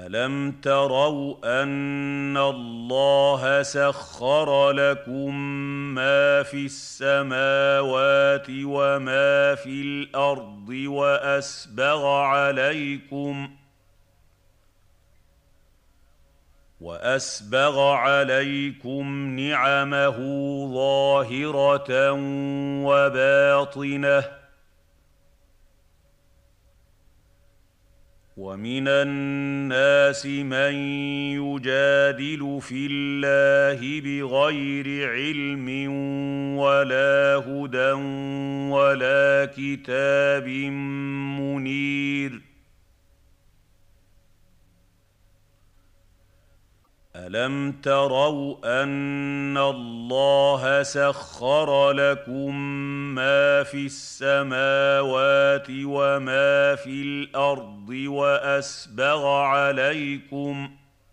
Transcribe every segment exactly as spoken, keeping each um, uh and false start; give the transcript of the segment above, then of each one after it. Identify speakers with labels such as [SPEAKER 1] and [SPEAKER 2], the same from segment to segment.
[SPEAKER 1] أَلَمْ تَرَوْا أَنَّ اللَّهَ سَخَّرَ لَكُم مَّا فِي السَّمَاوَاتِ وَمَا فِي الْأَرْضِ وَأَسْبَغَ عَلَيْكُمْ وَأَسْبَغَ عَلَيْكُمْ نِعَمَهُ ظَاهِرَةً وَبَاطِنَةً وَمِنَ النَّاسِ مَن يُجَادِلُ فِي اللَّهِ بِغَيْرِ عِلْمٍ وَلَا هُدًى وَلَا كِتَابٍ مُّنِيرٍ أَلَمْ تَرَوْا أَنَّ اللَّهَ سَخَّرَ لَكُم مَّا فِي السَّمَاوَاتِ وَمَا فِي الْأَرْضِ وَأَسْبَغَ عَلَيْكُمْ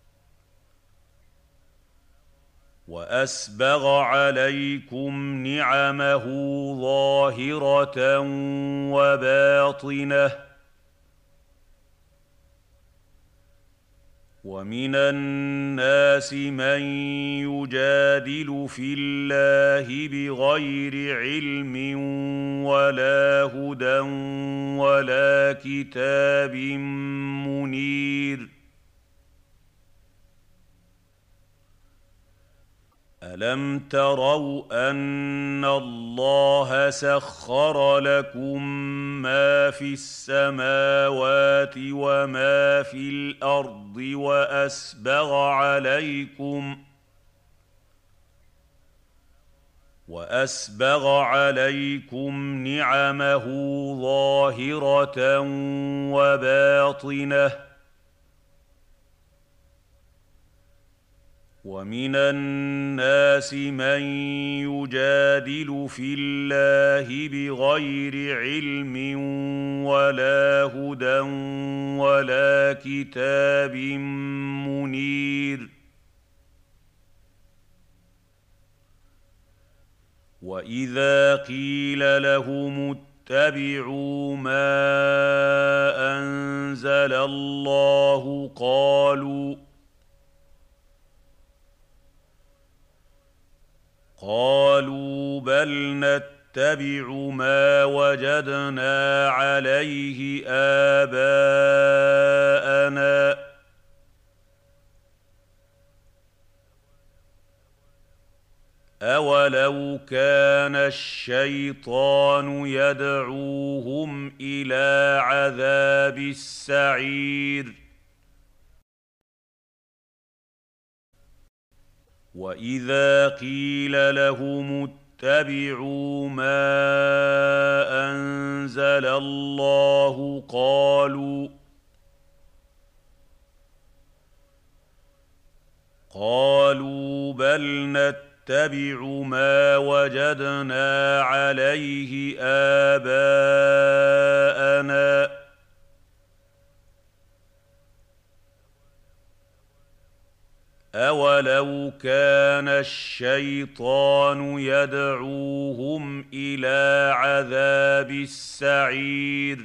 [SPEAKER 1] وَأَسْبَغَ عَلَيْكُمْ نِعَمَهُ ظَاهِرَةً وَبَاطِنَةً وَمِنَ النَّاسِ مَن يُجَادِلُ فِي اللَّهِ بِغَيْرِ عِلْمٍ وَلَا هُدًى وَلَا كِتَابٍ مُّنِيرٍ أَلَمْ تَرَوْا أَنَّ اللَّهَ سَخَّرَ لَكُم مَّا فِي السَّمَاوَاتِ وَمَا فِي الْأَرْضِ وَأَسْبَغَ عَلَيْكُمْ وَأَسْبَغَ عَلَيْكُمْ نِعَمَهُ ظَاهِرَةً وَبَاطِنَةً وَمِنَ النَّاسِ مَن يُجَادِلُ فِي اللَّهِ بِغَيْرِ عِلْمٍ وَلَا هُدًى وَلَا كِتَابٍ مُّنِيرٍ وَإِذَا قِيلَ لَهُمُ اتَّبِعُوا مَا أَنزَلَ اللَّهُ قَالُوا قالوا بل نتبع ما وجدنا عليه آباءنا أولو كان الشيطان يدعوهم إلى عذاب السعير وَإِذَا قِيلَ لَهُمُ اتَّبِعُوا مَا أَنزَلَ اللَّهُ قَالُوا قَالُوا بَلْ نَتَّبِعُ مَا وَجَدْنَا عَلَيْهِ آبَاءَنَا أَوَلَوْ كَانَ الشَّيْطَانُ يَدْعُوهُمْ إِلَىٰ عَذَابِ السَّعِيرِ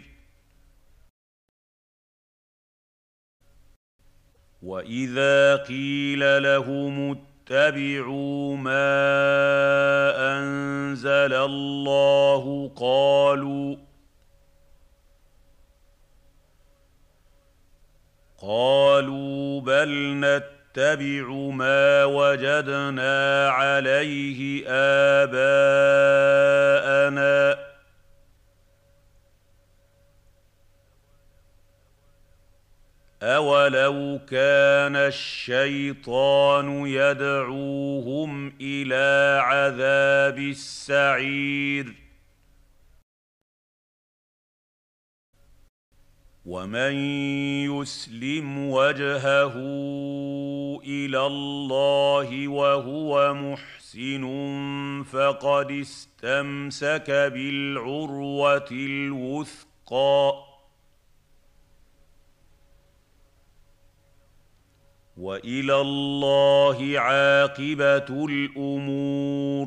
[SPEAKER 1] وَإِذَا قِيلَ لَهُمُ اتَّبِعُوا مَا أَنزَلَ اللَّهُ قَالُوا قَالُوا بَلْ نَتَّبِعُ نتبع ما وجدنا عليه آباءنا أولو كان الشيطان يدعوهم إلى عذاب السعير ومن يسلم وجهه إلى الله وهو محسن فقد استمسك بالعروة الوثقى وإلى الله عاقبة الأمور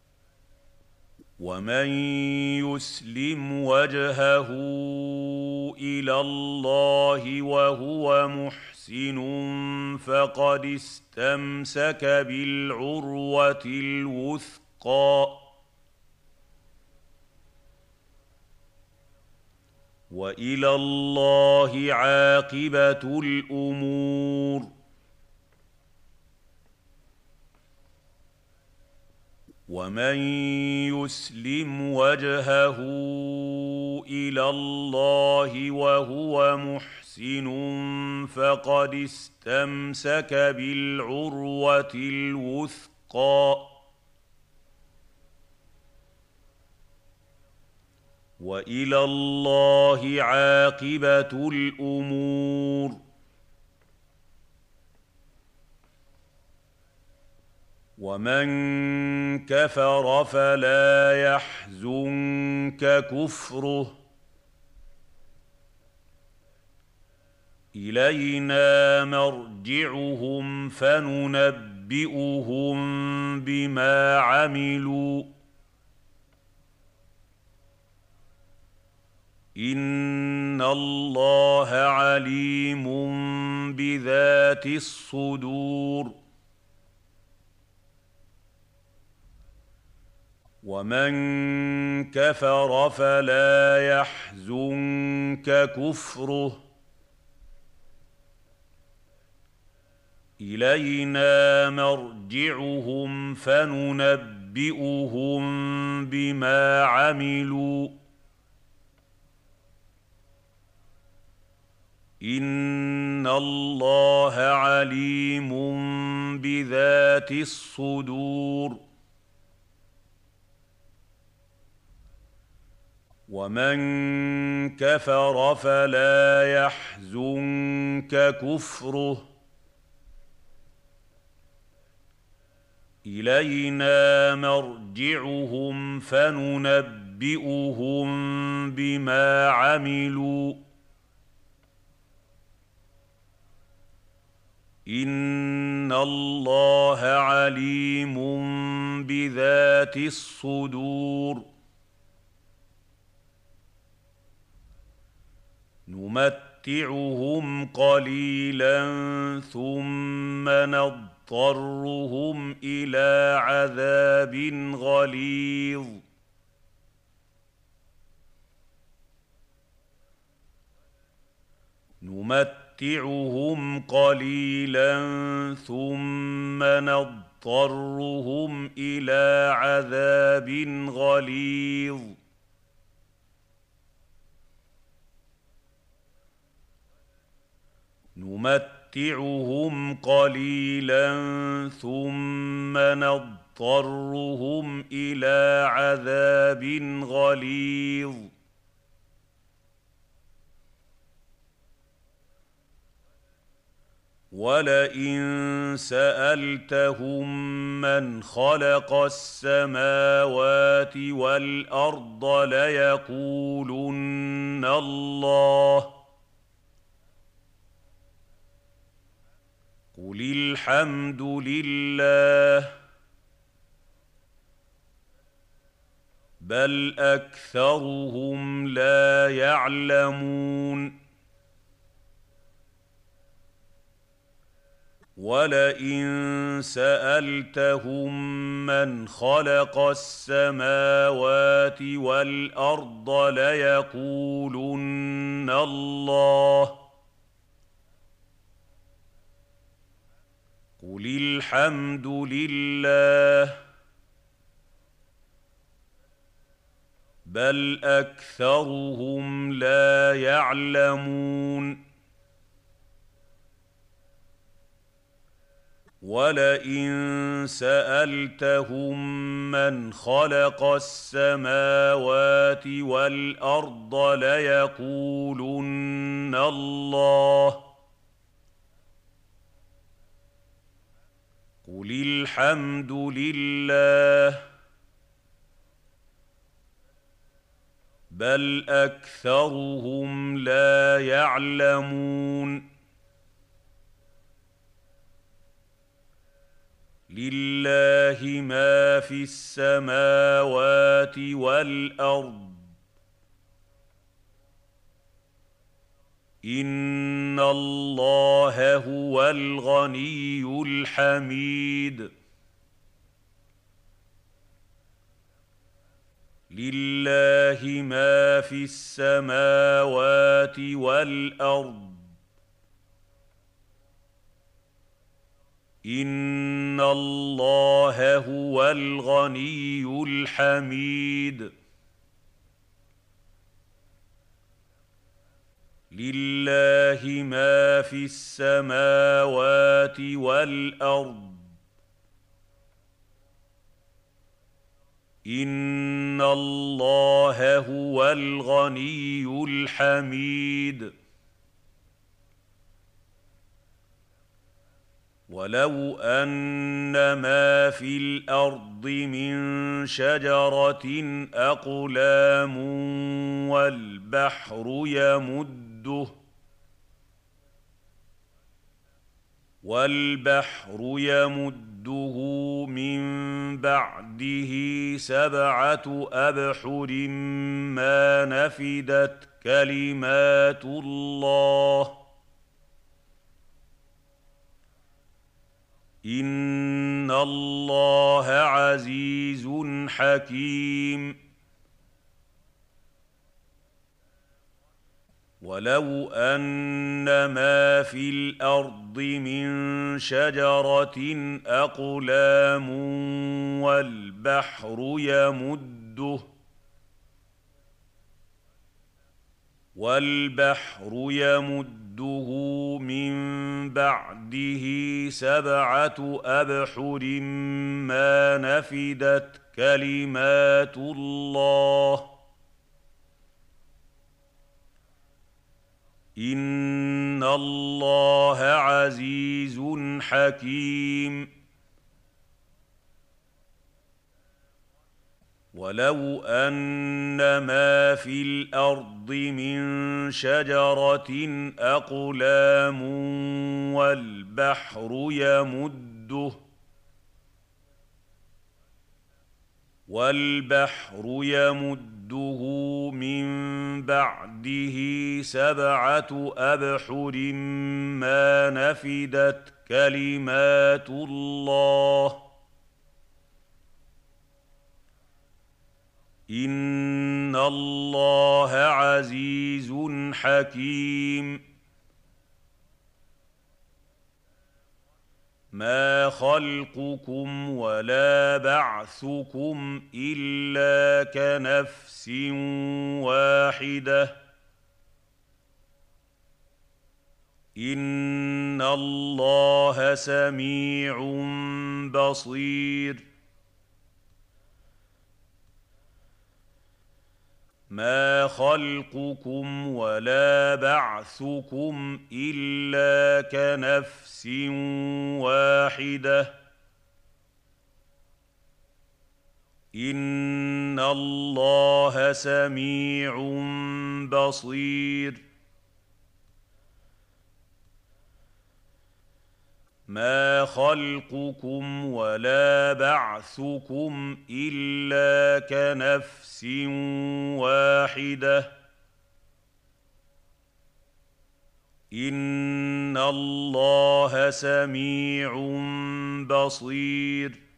[SPEAKER 1] ومن يسلم وجهه الى الله وهو محسن فقد استمسك بالعروه الوثقى والى الله عاقبه الامور ومن يسلم وجهه الى الله وهو محسن فقد استمسك بالعروه الوثقى والى الله عاقبه الامور ومن كفر فلا يحزنك كفره الينا مرجعهم فننبئهم بما عملوا ان الله عليم بذات الصدور ومن كفر فلا يحزنك كفره الينا مرجعهم فننبئهم بما عملوا ان الله عليم بذات الصدور ومن كفر فلا يحزنك كفره الينا مرجعهم فننبئهم بما عملوا ان الله عليم بذات الصدور نمتعهم قليلا ثم نضطرهم الى عذاب غليظ نمتعهم قليلا ثم نضطرهم الى عذاب غليظ نمتعهم قليلا ثم نضطرهم الى عذاب غليظ ولئن سالتهم من خلق السماوات والارض ليقولن الله قل الحمد لله بل اكثرهم لا يعلمون ولئن سالتهم من خلق السماوات والارض ليقولن الله قل الحمد لله بل اكثرهم لا يعلمون ولئن سالتهم من خلق السماوات والارض ليقولن الله قل الحمد لله بل اكثرهم لا يعلمون لله ما في السماوات والارض إن الله هو الغني الحميد. لله ما في السماوات والأرض. إن الله هو الغني الحميد. لله ما في السماوات والأرض. إن الله هو الغني الحميد. ولو أن ما في الأرض من شجرة أقلام والبحر يمده والبحر يمده من بعده سبعة أبحر ما نفدت كلمات الله. إن الله عزيز حكيم. ولو أن ما في الأرض من شجرة أقلام والبحر يمده والبحر يمده من بعده سبعة أبحر ما نفدت كلمات الله. إن الله عزيز حكيم. ولو أن ما في الأرض من شجرة أقلام والبحر يمده والبحر يمده من بعده سبعة أبحر ما نفدت كلمات الله. إن الله عزيز حكيم. ما خلقكم ولا بعثكم إلا كنفس واحدة. إن الله سميع بصير. ما خلقكم ولا بعثكم إلا كنفس واحدة. إن الله سميع بصير. ما خلقكم ولا بعثكم إلا كنفس واحدة. إن الله سميع بصير.